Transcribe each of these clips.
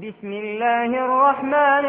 بسم الله الرحمن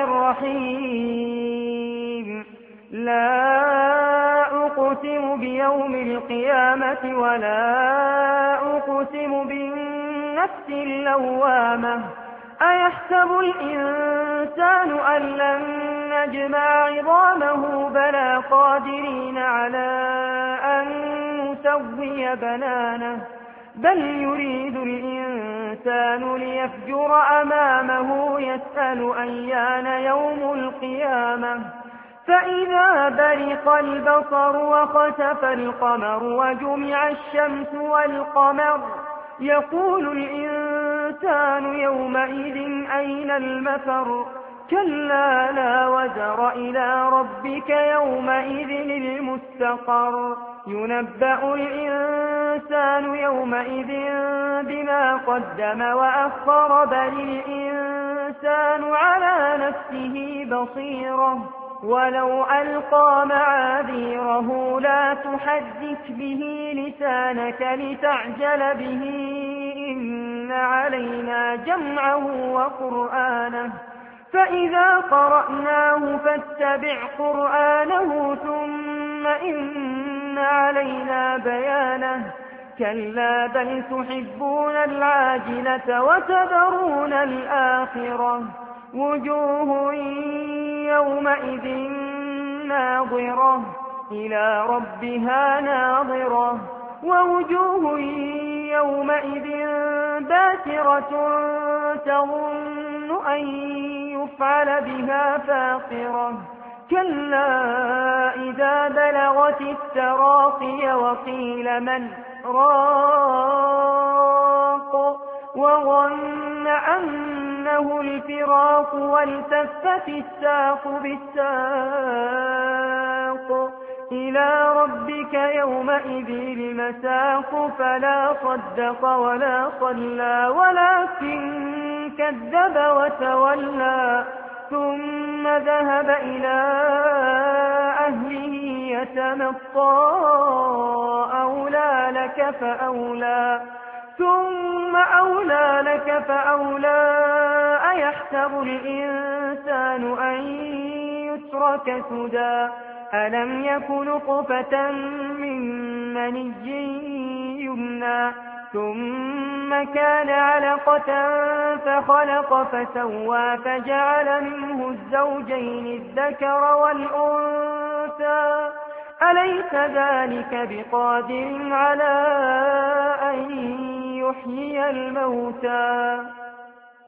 الرحيم لا أقسم بيوم القيامة ولا أقسم بالنفس اللوامة أيحسب الإنسان أن لن نجمع عظامه بلى قادرين على أن نسوي بنانه بل يريد الإنسان ليفجر أمامه يسأل أيان يوم القيامة فإذا برق البصر وخسف القمر وجمع الشمس والقمر يقول الإنسان يومئذ أين المفر كلا لا وزر إلى ربك يومئذ المستقر ينبأ الإنسان يومئذ بما قدم وأخر بل الإنسان على نفسه بصيرة ولو ألقى معاذيره لا تحدث به لسانك لتعجل به إن علينا جمعه وقرآنه فإذا قرأناه فاتبع قرآنه ثم إن علينا بيانه كلا بل تحبون العاجلة وتذرون الآخرة وجوه يومئذ ناظرة إلى ربها ناظرة ووجوه يومئذ باسرة تظن أن يفعل بها فاقرة كلا إذا بلغت التراقي وقيل من راق وظن أنه الفراق والتفت الساق بالساق إلى ربك يومئذ المساق فلا صدق ولا صلى ولكن كذب وتولى ثم ذهب إلى أهله يتمطى أولى لك فأولى ثم أولى لك فأولى أيحسب الإنسان أن يترك سدى ألم يكن نطفة من مني يمنى ثم كان علقة فخلق فسوى فجعل منه الزوجين الذكر والأنثى أليس ذلك بقادر على أن يحيي الموتى